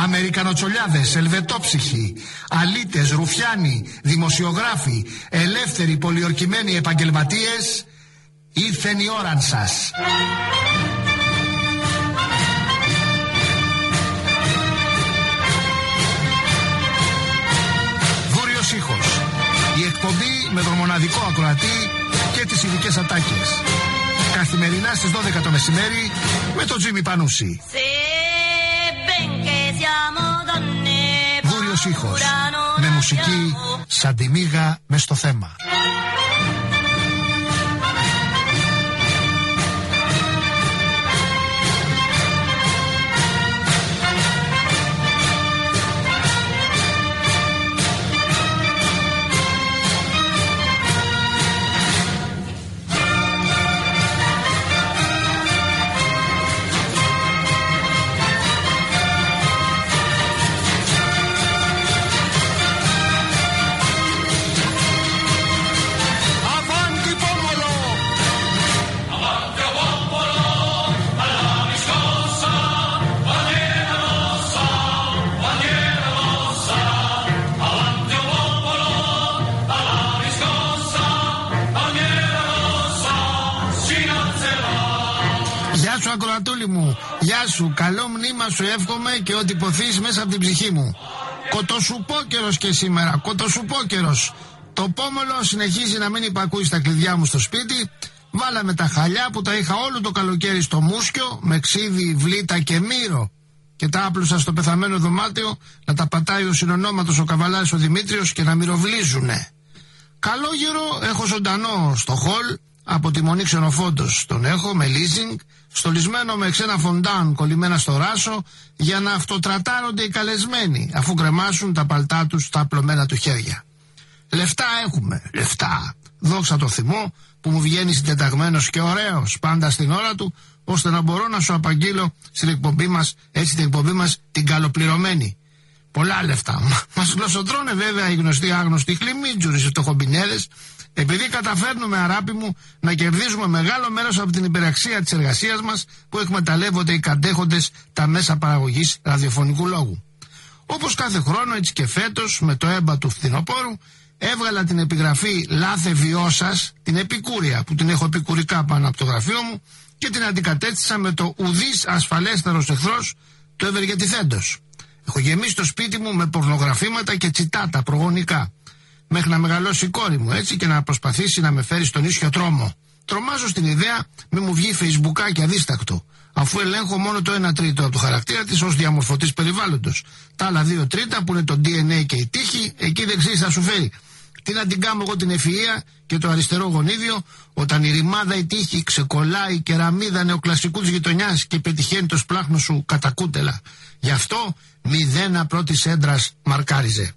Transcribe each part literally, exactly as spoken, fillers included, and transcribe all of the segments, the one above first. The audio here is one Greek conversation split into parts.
Αμερικανοτσολιάδες, ελβετόψυχοι, αλήτες, ρουφιάνοι, δημοσιογράφοι, ελεύθεροι, πολιορκημένοι επαγγελματίες, ήρθεν η ώρα σας. Βόρειος ήχος, η εκπομπή με τον μοναδικό ακροατή και τις ειδικές ατάκες. Καθημερινά στις δώδεκα το μεσημέρι με τον Τζίμι Πανούση. Βόρειος ήχος, με μουσική σαν τη μύγα μες στο θέμα. Ακροατούλη μου, γεια σου, καλό μνήμα σου εύχομαι και ό,τι ποθείς μέσα από την ψυχή μου. Κοτοσουπόκερος και σήμερα, κοτοσουπόκερος. Το πόμολο συνεχίζει να μην υπακούει στα κλειδιά μου στο σπίτι. Βάλαμε τα χαλιά που τα είχα όλο το καλοκαίρι στο μούσκιο, με ξύδι, βλήτα και μύρο. Και τα άπλωσα στο πεθαμένο δωμάτιο να τα πατάει ο συνονόματος ο καβαλάρης ο Δημήτριος και να μυροβλίζουνε. Καλόγερο έχω ζωντανό στο χολ, από τη Μονή Ξενοφόντος τον έχω με leasing, στολισμένο με ξένα φοντάν κολλημένα στο ράσο για να αυτοτρατάρονται οι καλεσμένοι αφού κρεμάσουν τα παλτά τους στα απλωμένα του χέρια. Λεφτά έχουμε, λεφτά. Δόξα τω θυμό που μου βγαίνει συντεταγμένος και ωραίος πάντα στην ώρα του, ώστε να μπορώ να σου απαγγείλω στην εκπομπή μας, έτσι την εκπομπή μας την καλοπληρωμένη. Πολλά λεφτά. Μας γλωσσοτρώνε βέβαια οι γνωστοί άγνωστοι χλιμίτζουροι στους τοχομπινιέδες, επειδή καταφέρνουμε, αράπη μου, να κερδίζουμε μεγάλο μέρος από την υπεραξία της εργασίας μας που εκμεταλλεύονται οι κατέχοντες τα μέσα παραγωγής ραδιοφωνικού λόγου. Όπως κάθε χρόνο, έτσι και φέτος, με το έμπα του φθινοπόρου, έβγαλα την επιγραφή «Λάθε βιώσας», την επικούρια που την έχω επικουρικά πάνω από το γραφείο μου, και την αντικατέστησα με το «Ουδής ασφαλέστερος εχθρός» του ευεργετηθέντος. Έχω γεμίσει το σπίτι μου με πορνογραφήματα και τσιτάτα προγονικά, μέχρι να μεγαλώσει η κόρη μου, έτσι, και να προσπαθήσει να με φέρει στον ίσιο τρόμο. Τρομάζω στην ιδέα μη μου βγει φεϊσμπουκάκι αδίστακτο, αφού ελέγχω μόνο το ένα τρίτο από το χαρακτήρα της ως διαμορφωτής περιβάλλοντος. Τα άλλα δύο τρίτα που είναι το ντι εν έι και η τύχη, εκεί δεν ξέρεις θα σου φέρει. Τι να την κάνω εγώ την ευφυΐα και το αριστερό γονίδιο, όταν η ρημάδα η τύχη ξεκολλάει κεραμίδα νεοκλασικού της γειτονιάς και πετυχαίνει το σπλάχνο σου κατά κούτελα. Γι' αυτό μηδένα πρώτης έντρας μαρκάριζε.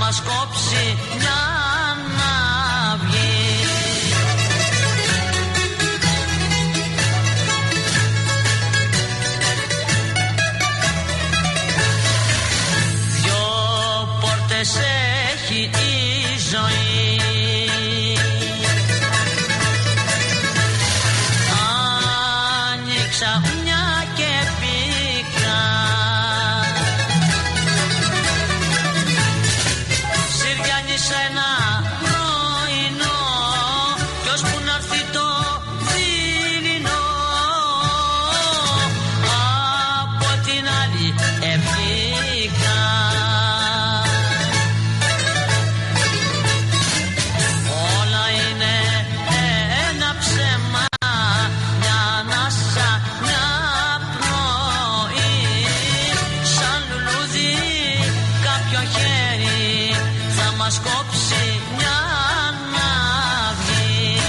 μας κόψει μια αναυγή. Δυο πόρτες έχει η ζωή, άνοιξα μια και μπήκα. Συριάνισε ένα πρωινό κι ώσπου να έρθει το δειλινό, από την άλλη ευγήκα. Όλα είναι ένα ψέμα, μια ανάσα, μια πνοή, σαν λουλούδι κάποιο χέρι θα μας κόψει μια αναυγή.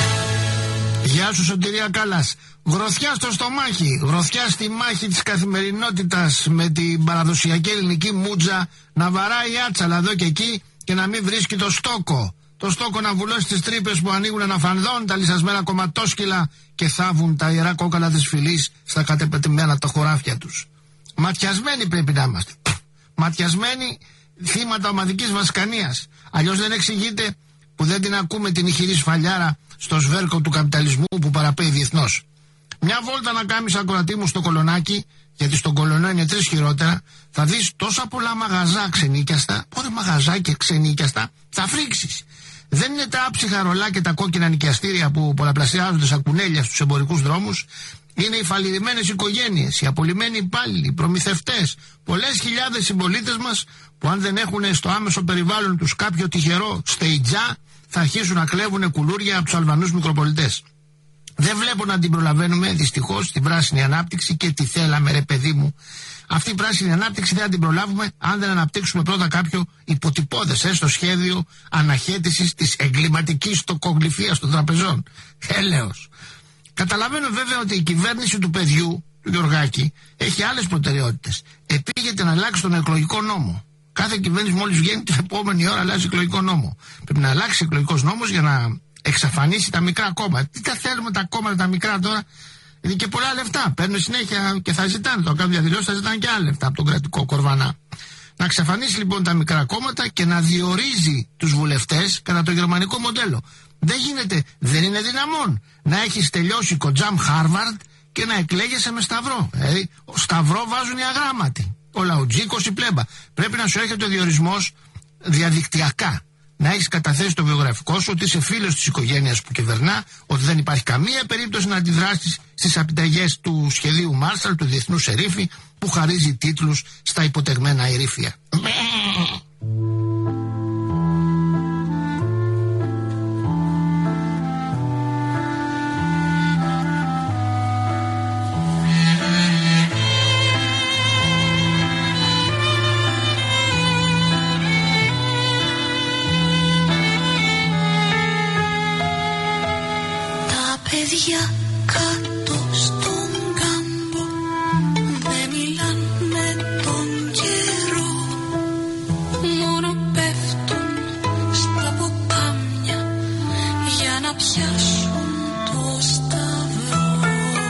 Γεια σου Σωτηρία Κάλλας. Γροθιά στο στομάχι, γροθιά στη μάχη της καθημερινότητας με την παραδοσιακή ελληνική μούτζα να βαράει άτσαλα εδώ και εκεί και να μην βρίσκει το στόκο. Το στόκο να βουλώσει τις τρύπες που ανοίγουν ένα φανδόν, τα λυσασμένα κομματόσκυλα και θάβουν τα ιερά κόκαλα της φυλής στα κατεπετειμένα τα χωράφια τους. Ματιασμένοι πρέπει να είμαστε. Ματιασμένοι, θύματα ομαδικής βασκανίας. Αλλιώς δεν εξηγείται που δεν την ακούμε την ηχηρή σφαλιάρα στο σβέρκο του καπιταλισμού που παραπέει διεθνώς. Μια βόλτα να κάνεις ακροατή μου στο Κολονάκι, γιατί στον Κολονό είναι τρεις χειρότερα, θα δεις τόσα πολλά μαγαζά ξενίκιαστα. Πότε μαγαζά και ξενίκιαστα, θα φρίξεις. Δεν είναι τα άψυχα ρολά και τα κόκκινα νοικιαστήρια που πολλαπλασιάζονται σαν κουνέλια στους εμπορικούς δρόμους. Είναι οι φαλιρημένες οικογένειες, οι απολυμμένοι υπάλληλοι, οι προμηθευτές, πολλές χιλιάδες συμπολίτες μας που αν δεν έχουν στο άμεσο περιβάλλον τους κάποιο τυχερό στεϊτζά, θα αρχίσουν να κλέβουν κουλούρια από τους Αλβανούς μικροπολιτές. Δεν βλέπω να την προλαβαίνουμε δυστυχώς την πράσινη ανάπτυξη και τι θέλαμε ρε παιδί μου. Αυτή η πράσινη ανάπτυξη δεν θα την προλάβουμε αν δεν αναπτύξουμε πρώτα κάποιο υποτυπώδες έστω σχέδιο αναχέτησης της εγκληματικής τοκογλυφίας των τραπεζών. Έλεος. Καταλαβαίνω βέβαια ότι η κυβέρνηση του παιδιού, του Γιωργάκη, έχει άλλες προτεραιότητες. Επήγεται να αλλάξει τον εκλογικό νόμο. Κάθε κυβέρνηση μόλις βγαίνει την επόμενη ώρα αλλάζει εκλογικό νόμο. Πρέπει να αλλάξει εκλογικός νόμος για να εξαφανίσει τα μικρά κόμματα. Τι τα θέλουμε τα κόμματα τα μικρά τώρα, είναι και πολλά λεφτά. Παίρνουν συνέχεια και θα ζητάνε, το κάνουν διαδηλώσεις, θα ζητάνε και άλλα λεφτά από τον κρατικό κορβανά. Να εξαφανίσει λοιπόν τα μικρά κόμματα και να διορίζει τους βουλευτές κατά το γερμανικό μοντέλο. Δεν γίνεται, δεν είναι δυναμόν να έχεις τελειώσει κοντζάμ Χάρβαρντ και να εκλέγεσαι με σταυρό. Δηλαδή, σταυρό βάζουν οι αγράμματοι. Ο λαουτζίκος, η πλέμπα. Πρέπει να σου έρχεται ο διορισμός διαδικτυακά. Να έχεις καταθέσει το βιογραφικό σου, ότι είσαι φίλος της οικογένειας που κυβερνά, ότι δεν υπάρχει καμία περίπτωση να αντιδράσεις στις επιταγές του σχεδίου Μάρσαλ, του Διεθνούς Ερήφη, που χαρίζει τίτλους στα υποτεγμένα ερήφια. Παιδιά κάτω στον κάμπο δεν μιλάν με τον καιρό, μόνο πέφτουν στα ποτάμια για να πιάσουν το σταυρό.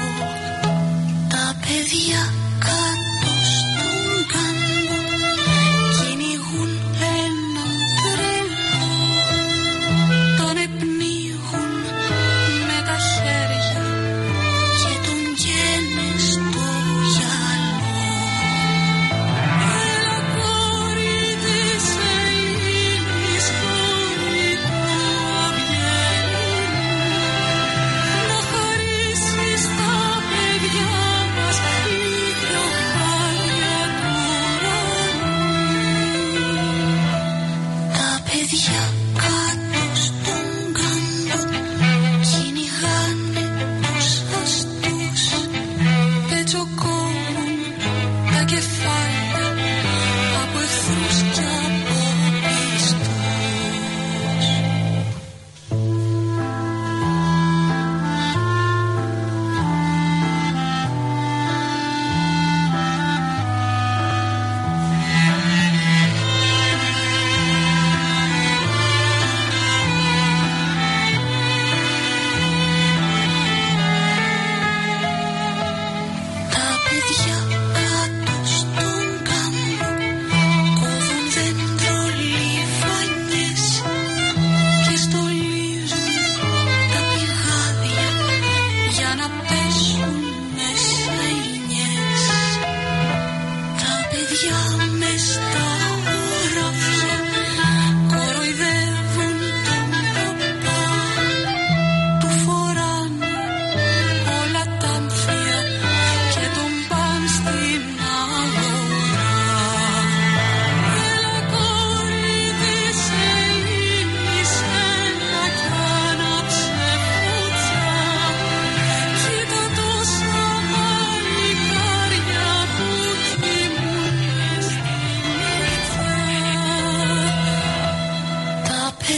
Τα παιδιά κάτω στον κάμπο κυνηγούν έναν τρελό, τον επνίγουν με τα χέρια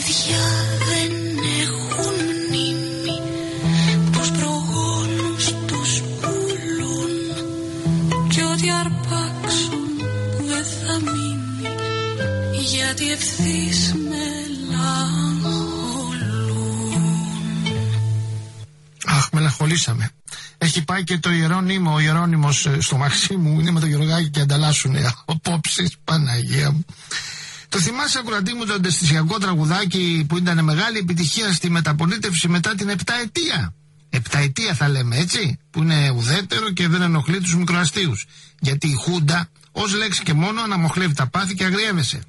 παιδιά δεν έχουν μνήμη, πως προγόνους τους πουλούν κι ό,τι αρπάξουν δεν θα μείνει, γιατί ευθύς μελαγχολούν. Αχ, μελαγχολήσαμε. Έχει πάει και το ιερό νήμο, ο Ιερώνυμος στο μαξί μου, είναι με το Γεωργάκη και ανταλλάσσουνε απόψεις, Παναγία μου. Το θυμάσαι, ακροατή μου, το αντιστοιχιακό τραγουδάκι που ήταν μεγάλη επιτυχία στη μεταπολίτευση μετά την επταετία. Επταετία θα λέμε, έτσι, που είναι ουδέτερο και δεν ενοχλεί τους μικροαστίους. Γιατί η Χούντα ως λέξη και μόνο αναμοχλεύει τα πάθη και αγριεύεσαι.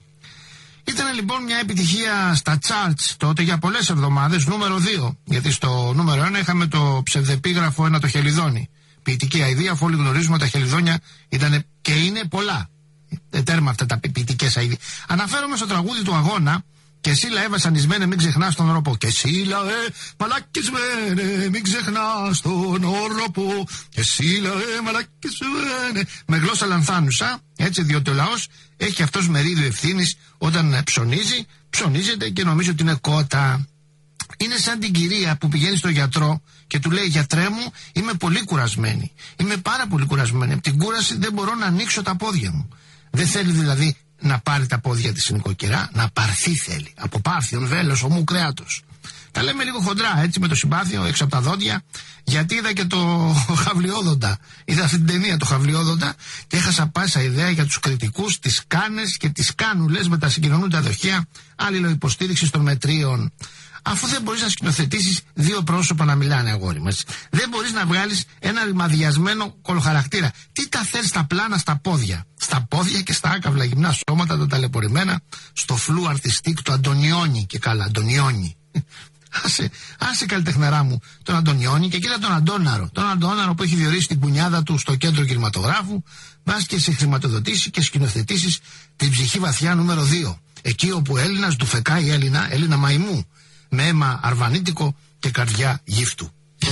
Ήταν λοιπόν μια επιτυχία στα charts τότε για πολλές εβδομάδες, νούμερο δύο. Γιατί στο νούμερο ένα είχαμε το ψευδεπίγραφο «Ένα το χελιδόνι». Ποιητική αηδία, αφού όλοι γνωρίζουμε τα χελιδόνια ήταν και είναι πολλά. Ε, τέρμα αυτά τα ποιητικές αηδίες. Αναφέρομαι στο τραγούδι του αγώνα «Και σύλλα ε βασανισμένε μην ξεχνάς τον όροπο». «Και σύλλα ε μαλακισμένε μην ξεχνάς τον όροπο». «Και σύλλα ε μαλακισμένε». Με γλώσσα λανθάνουσα, έτσι, διότι ο λαός έχει αυτός μερίδιο ευθύνης όταν ψωνίζει, ψωνίζεται και νομίζει ότι είναι κότα. Είναι σαν την κυρία που πηγαίνει στο γιατρό και του λέει: «Γιατρέ μου, είμαι πολύ κουρασμένη. Είμαι πάρα πολύ κουρασμένη. Από την κούραση δεν μπορώ να ανοίξω τα πόδια μου». Δεν θέλει δηλαδή να πάρει τα πόδια της νοικοκυρά, να πάρθει θέλει. Από πάρθιον βέλος, ομού κρέατος. Τα λέμε λίγο χοντρά, έτσι, με το συμπάθειο έξω από τα δόντια, γιατί είδα και το Χαυλιόδοντα. Είδα αυτή την ταινία, το Χαυλιόδοντα, και έχασα πάσα ιδέα για τους κριτικούς, τις κάνες και τις κάνουλες με τα συγκοινωνούντα δοχεία αλληλοϊποστήριξης των μετρίων. Αφού δεν μπορείς να σκηνοθετήσεις δύο πρόσωπα να μιλάνε, αγόρι μας. Δεν μπορείς να βγάλεις ένα ρημαδιασμένο κολοχαρακτήρα. Τι τα θες στα πλάνα, στα πόδια. Στα πόδια και στα άκαυλα γυμνά σώματα, τα ταλαιπωρημένα, στο φλου αρτιστικ του Αντωνιόνι. Και καλά, Αντωνιόνι. Άσε, άσε καλλιτεχναρά μου τον Αντωνιόνι και κοίτα τον Αντώναρο. Τον Αντώναρο που έχει διορίσει την κουνιάδα του στο κέντρο κινηματογράφου, μπας και σε χρηματοδοτήσει και σκηνοθετήσεις την ψυχή βαθιά νούμερο δύο. Εκεί όπου Έλληνας του φεκάει Έλληνα, Έλληνα μαϊμού, με αίμα αρβανίτικο και καρδιά γύφτου.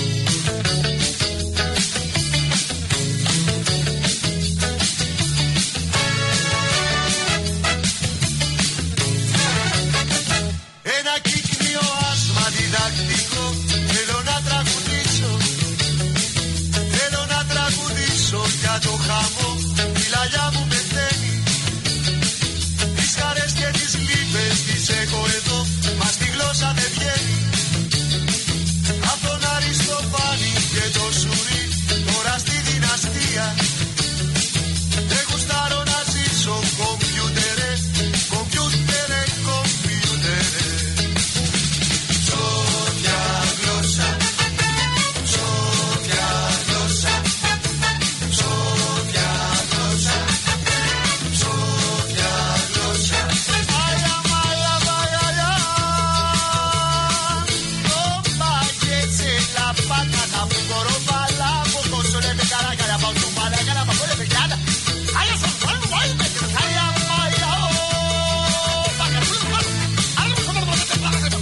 Ένα κύκνιο άσμα διδακτικό θέλω να τραγουδήσω. Θέλω να τραγουδήσω για το χαμό, η λαλιά μου πεθαίνει. Τις χαρές και τις λύπες τις έχω εδώ, μα στη γλώσσα δεν βγαίνει. Απ' τον Αριστοφάνη και το Σουρί, τώρα στη δυναστεία. Δεν γουστάρω να ζήσω κομπιούτερε, κομπιούτερε, κομπιούτερε. Ψόφια γλώσσα, ψόφια γλώσσα, ψόφια γλώσσα, ψόφια γλώσσα. Aya, maya, maya, ya. No vayas en la pata, la fugoro bala, poco sole me cara, cara, pa' tu mala, cara, pa' fuera, me cara. Aya, son, son, voy, me quiero, aya, maya, oh. Pa' que tú, pa' algo como lo que te pasa, que no.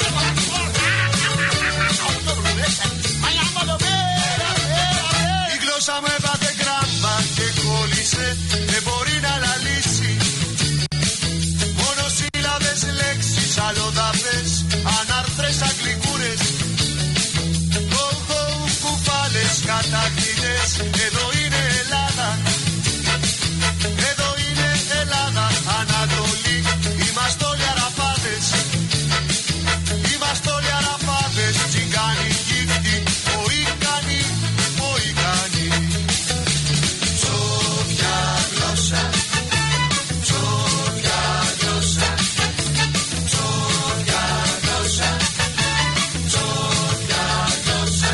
Aya, malo, mera, mera, η γλώσσα μου έπαθε γράμμα και κόλλησε, δεν μπορεί να λαλήσει. Μονοσύλλαβες λέξεις, αλλοδαπές, ανάρθρες αγγλικούρες. Κόβω κουφάλες, κατακτητές, εδώ είναι Ελλάδα. Εδώ είναι Ελλάδα, Ανατολή, είμαστε όλοι Αραπάδες. Είμαστε όλοι Αραπάδες, τσιγκάνοι, γύφτοι, Μοϊκάνοι, Μοϊκάνοι. Ψόφια γλώσσα, ψόφια γλώσσα, ψόφια γλώσσα, ψόφια γλώσσα.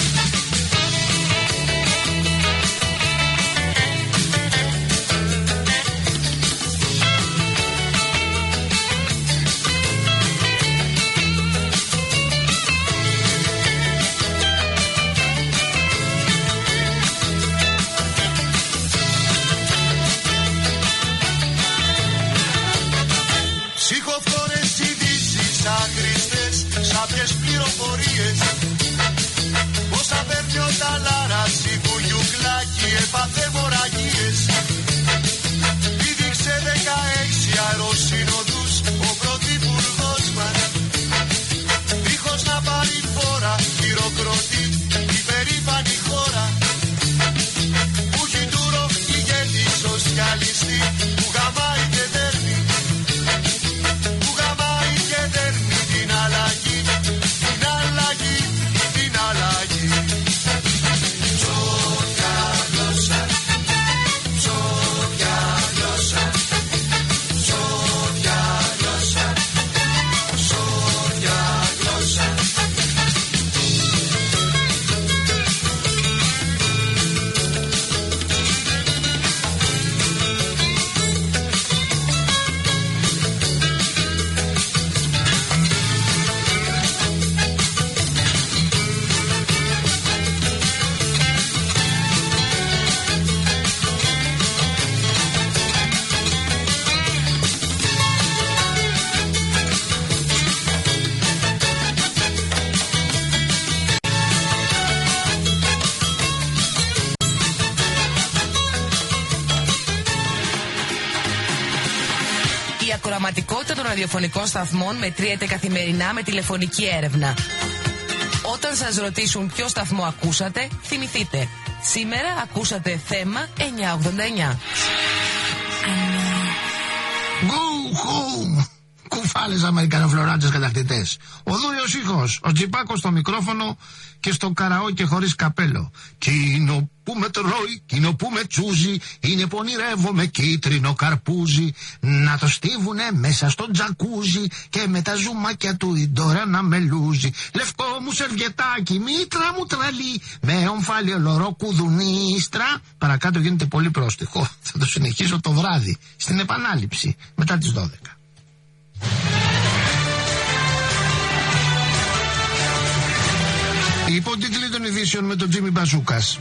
Ψυχοφθόρες ειδήσεις άχρηστες, σάπιες πληροφορίες. Πόσα παίρνει ο ταλάρας, η Βουλιουκλάκη έπαθε μοραγίες. Πήδηξε δεκαέξι αεροσύνοδους ο πρωθυπουργός μας. Η ακροαματικότητα των ραδιοφωνικών σταθμών μετριέται καθημερινά με τηλεφωνική έρευνα. Όταν σας ρωτήσουν ποιο σταθμό ακούσατε, θυμηθείτε. Σήμερα ακούσατε θέμα εννιακόσια ογδόντα εννιά. Go home! Κουφάλες Αμερικανοφλωράτες κατακτητές. Ο δούριος ήχος, ο Τζιπάκος στο μικρόφωνο και στο καραόκε χωρίς καπέλο. Κίνο που με τρώει, κίνο που με τσούζει, είναι που ονειρεύομαι κίτρινο καρπούζι. Να το στίβουνε μέσα στο τζακούζι και με τα ζουμάκια του η ντόρα να μελούζει. Λευκό μου σερβιετάκι, μήτρα μου τραλή, με ομφάλι ολορό κουδουνίστρα. Παρακάτω γίνεται πολύ πρόστιχο. Θα το συνεχίσω το βράδυ, στην επανάληψη, μετά τις δώδεκα. Οι υπότιτλοι των ειδήσεων με τον Τζίμι Μπαζούκας.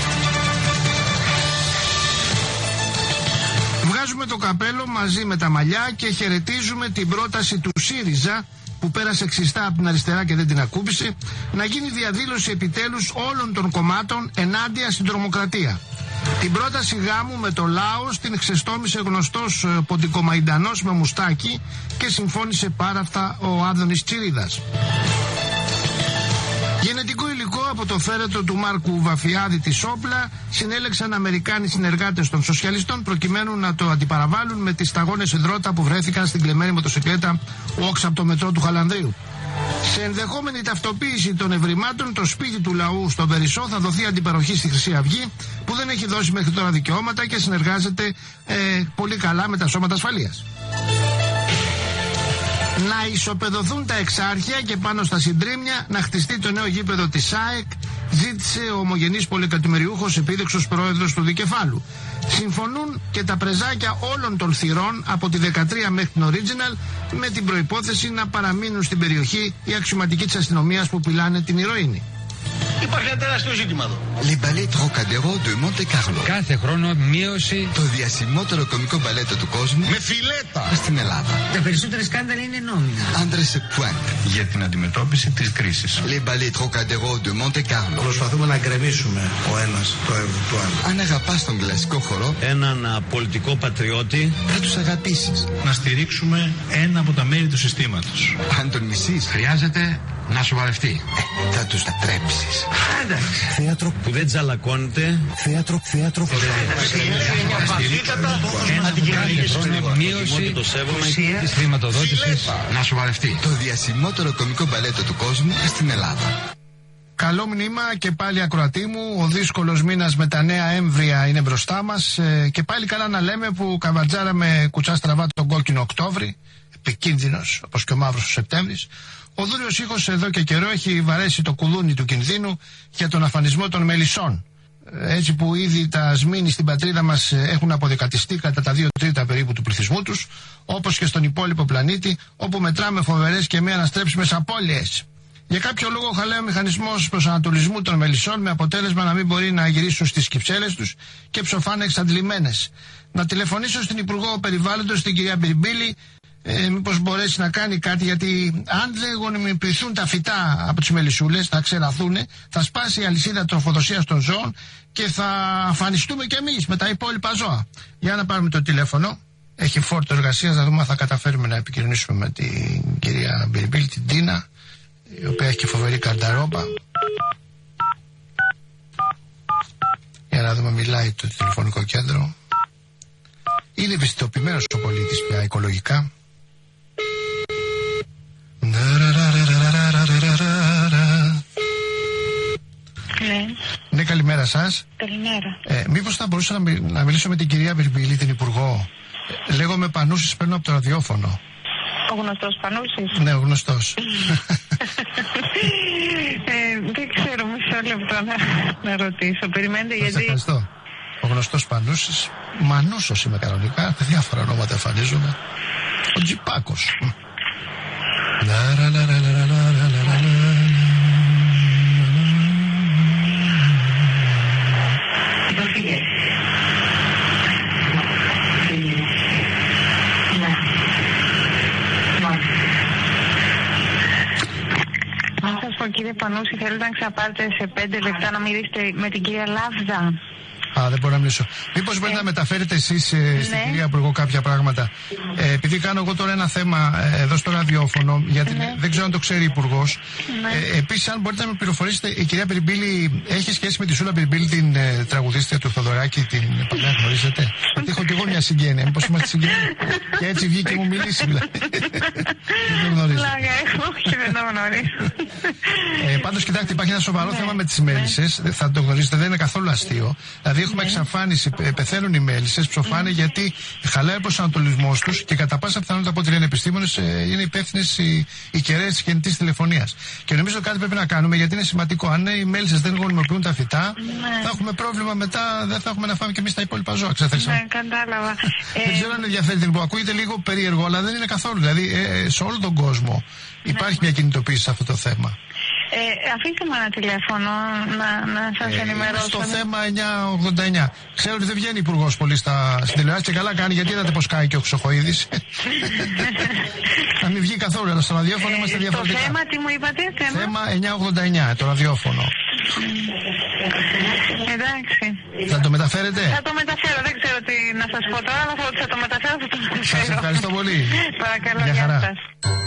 Βγάζουμε το καπέλο μαζί με τα μαλλιά και χαιρετίζουμε την πρόταση του ΣΥΡΙΖΑ, που πέρασε ξιστά από την αριστερά και δεν την ακούμπησε, να γίνει διαδήλωση επιτέλους όλων των κομμάτων ενάντια στην τρομοκρατία. Την πρόταση γάμου με το Λάος την ξεστόμησε γνωστός ποντικομαϊντανός με μουστάκι και συμφώνησε πάρα αυτά ο Άδωνης Τσιρίδας. Γενετικό υλικό από το φέρετο του Μάρκου Βαφιάδη της Όπλα συνέλεξαν Αμερικάνοι συνεργάτες των σοσιαλιστών προκειμένου να το αντιπαραβάλουν με τις σταγόνες υδρότα που βρέθηκαν στην κλεμμένη μοτοσυκλέτα όξα από το μετρό του Χαλανδρίου. Σε ενδεχόμενη ταυτοποίηση των ευρημάτων, το σπίτι του λαού στον Περισσό θα δοθεί αντιπαροχή στη Χρυσή Αυγή, που δεν έχει δώσει μέχρι τώρα δικαιώματα και συνεργάζεται ε, πολύ καλά με τα σώματα ασφαλείας. Να ισοπεδωθούν τα εξάρχεια και πάνω στα συντρίμμια να χτιστεί το νέο γήπεδο της ΑΕΚ, ζήτησε ο ομογενής πολυεκατομμυριούχος επίδεξος πρόεδρος του Δικεφάλου. Συμφωνούν και τα πρεζάκια όλων των θυρών από τη δεκατρία μέχρι την Original, με την προϋπόθεση να παραμείνουν στην περιοχή οι αξιωματικοί της αστυνομίας που πουλάνε την ηρωίνη. Υπάρχει ένα τεράστιο ζήτημα εδώ. Les ballets Trocadéro de Monte Carlo. Κάθε χρόνο μείωση. Το διασημότερο κομικό μπαλέτο του κόσμου. Με φιλέτα. Στην Ελλάδα. Τα περισσότερα σκάνδαλα είναι νόμινα. Άντρες σε Pointe. Για την αντιμετώπιση της κρίσης. Les ballets Trocadéro de Monte Carlo. Προσπαθούμε να γκρεμίσουμε ο ένας το έργο του άλλου. Αν αγαπάς τον κλασικό χορό, έναν πολιτικό πατριώτη, θα τους αγαπήσεις. Να στηρίξουμε ένα από τα μέρη του συστήματος. Αν τον μισείς, Χρειάζεται να σοβαρευτεί. ε, θα τους τατρέψεις. Θέατρο που δεν τζαλακώνεται, Θέατρο, θέατρο, Μείωση το σέβομαι, της χρηματοδότησης να σοβαρευτεί. Το διασημότερο κομικό μπαλέτο του κόσμου στην Ελλάδα. Καλό μνήμα και πάλι ακροατή μου, ο δύσκολος μήνας με τα νέα έμβρια είναι μπροστά μας ε, και πάλι καλά να λέμε που καβατζάραμε κουτσά στραβά τον κόκκινο Οκτώβρη, επικίνδυνος όπως και ο μαύρος ο Σεπτέμβρης. Ο δούριος ήχος εδώ και καιρό έχει βαρέσει το κουδούνι του κινδύνου για τον αφανισμό των μελισσών. Έτσι που ήδη τα σμήνη στην πατρίδα μας έχουν αποδεκατιστεί κατά τα δύο τρίτα περίπου του πληθυσμού τους, όπως και στον υπόλοιπο πλανήτη, όπου μετράμε φοβερές και μη αναστρέψιμες απώλειες. Για κάποιο λόγο χαλάει ο μηχανισμός προσανατολισμού των μελισσών, με αποτέλεσμα να μην μπορεί να γυρίσουν στις κυψέλες τους και ψοφάνε εξαντλημένες. Να τηλεφωνήσω στην Υπουργό Περιβάλλοντος, την κυρία Μπιρμπίλη, Ε, μήπως μπορέσει να κάνει κάτι, γιατί αν δεν γονιμοποιηθούν τα φυτά από τις μελισσούλες, θα ξεραθούν, θα σπάσει η αλυσίδα τροφοδοσίας των ζώων και θα αφανιστούμε κι εμείς με τα υπόλοιπα ζώα. Για να πάρουμε το τηλέφωνο, έχει φόρτο εργασίας, να δούμε αν θα καταφέρουμε να επικοινωνήσουμε με την κυρία Μπιρμπίλ, την Τίνα, η οποία έχει και φοβερή καρταρόμπα. Για να δούμε, μιλάει το τηλεφωνικό κέντρο. Είναι ευαισθητοποιημένος ο πολίτης πια οικολογικά. Ναι. Ναι, καλημέρα σας. Καλημέρα. Ε, μήπως θα μπορούσα να, μι, να μιλήσω με την κυρία Μπιρμπίλη, την Υπουργό. Ε, λέγομαι Πανούσης, παίρνω από το ραδιόφωνο. Ο γνωστός Πανούσης. Ναι, ο γνωστός. ε, δεν ξέρω, μισό λεπτό να, να ρωτήσω. Περιμένετε, Σας γιατί... ευχαριστώ. Ο γνωστός Πανούσης. Μανούσος είμαι κανονικά. Διάφορα ονόματα εμφανίζομαι. Ο Τζιπάκος. Να σας πω, κύριε Πανούση, θέλετε να ξαπάρτε σε πέντε λεπτά να μιλήσετε με την κυρία Λάβδα. Α, δεν μπορώ να μιλήσω. Μήπως μπορείτε να μεταφέρετε εσείς ε, στην Ναι. κυρία Υπουργό κάποια πράγματα. Ε, επειδή κάνω εγώ τώρα ένα θέμα ε, εδώ στο ραδιόφωνο, γιατί Ναι. δεν ξέρω αν το ξέρει η Υπουργός. Ναι. Ε, επίσης, αν μπορείτε να με πληροφορήσετε, η κυρία Πυρμπίλη έχει σχέση με τη Σούλα Πυρμπίλη, την ε, τραγουδίστρια του Θοδωράκη, την παλιά γνωρίζετε? Γιατί έχω και εγώ μια συγγένεια. Μήπως είμαστε συγγένειες? Και έτσι βγήκε μου μιλήσει, δηλαδή. Δεν το γνωρίζω. Πλάκα έχω, όχι δεν το γνωρίζω. Ε, πάντως, κοιτάξτε, υπάρχει ένα σοβαρό θέμα με τις μέλισσες. Θα το γνωρίζετε, δεν είναι καθόλου αστείο. Δηλαδή, έχουμε εξαφάνιση, πε- πεθαίνουν οι μέλισσες, ψοφάνε γιατί χαλάει ο προσανατολισμός τους και κατά πάσα πιθανότητα, από ό,τι λένε επιστήμονες, ε, είναι υπεύθυνες οι, οι κεραίες της κινητής τηλεφωνίας. Και νομίζω ότι κάτι πρέπει να κάνουμε, γιατί είναι σημαντικό. Αν οι μέλισσες δεν γονιμοποιούν τα φυτά, θα έχουμε πρόβλημα μετά, δεν θα έχουμε να φάμε και εμείς τα υπόλοιπα ζώα. Ξεθέξαμε. Ναι, κατάλαβα. Δεν ξέρω αν ενδιαφέρει την που ακούγεται λίγο περίεργο, αλλά δεν είναι καθόλου. Δηλαδή, ε, σε όλο τον κόσμο υπάρχει μια κινητοποίηση σε αυτό το θέμα. Ε, αφήστε μου ένα τηλέφωνο να, να σας Ε, ενημερώσω. στο θέμα εννιά ογδόντα εννιά. Ξέρω ότι δεν βγαίνει υπουργός πολύ στα στην τηλεόραση και καλά κάνει, γιατί είδατε πως κάει και ο Χρυσοχοΐδης. Να μην βγει καθόλου, αλλά στο ραδιόφωνο είμαστε Το διαφορετικά. θέμα, τι μου είπατε, θέμα. Θέμα εννιά ογδόντα εννιά, το ραδιόφωνο. Εντάξει. Θα το μεταφέρετε? Θα το μεταφέρω, δεν ξέρω τι να σας πω τώρα, αλλά θα, θα το μεταφέρω, θα το μεταφέρω. Σας ευχαριστώ πολύ. Παρακαλώ, Γεια γεια χαρά. σας.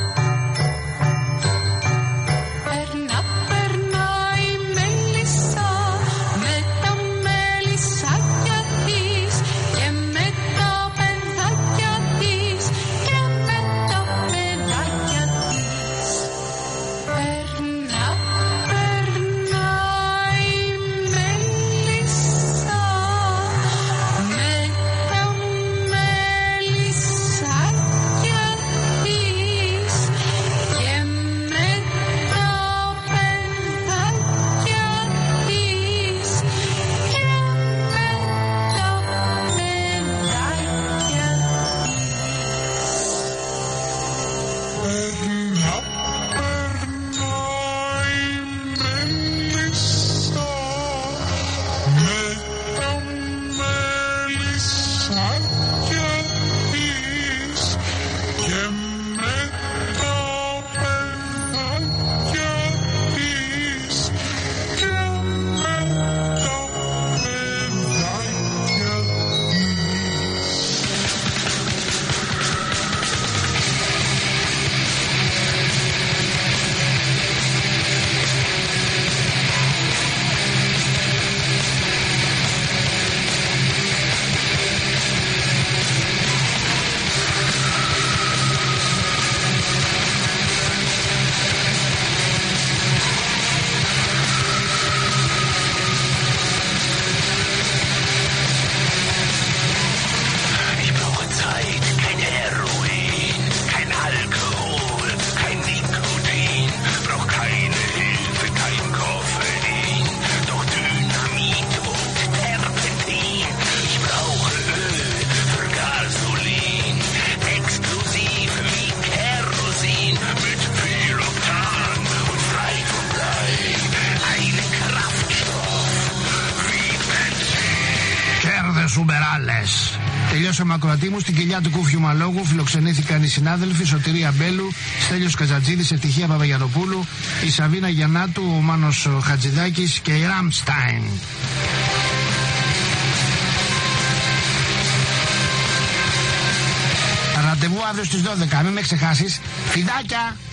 Περνά, περνάει η μέλισσα με τα μέλισσάκια της και με τα παιδάκια της και με τα παιδάκια της. Περνά, περνάει η μέλισσα με τα μέλισσάκια της και με τα παιδάκια της και με τα παιδάκια Ich brauche Zeit, kein Heroin, kein Alkohol, kein Nikotin. Brauch keine Hilfe, kein Koffein, doch Dynamit und Terpentin. Ich brauche Öl für Gasolin, exklusiv wie Kerosin, mit viel Oktan und frei von Blei. Ein Kraftstoff wie Benzin. Κέρδες ουμπεράλες. Τελειώσαμε ακροατή μου. Στην κοιλιά του Κούφιου Μαλόγου φιλοξενήθηκαν οι συνάδελφοι Σωτηρία Μπέλου, Στέλιος Καζατζίδης, Ευτυχία Παπαγιανοπούλου, η Σαβίνα Γιαννάτου, ο Μάνος Χατζηδάκης και η Ραμστάιν. Ραντεβού αύριο στις δώδεκα. Μην με ξεχάσεις. Φιδάκια!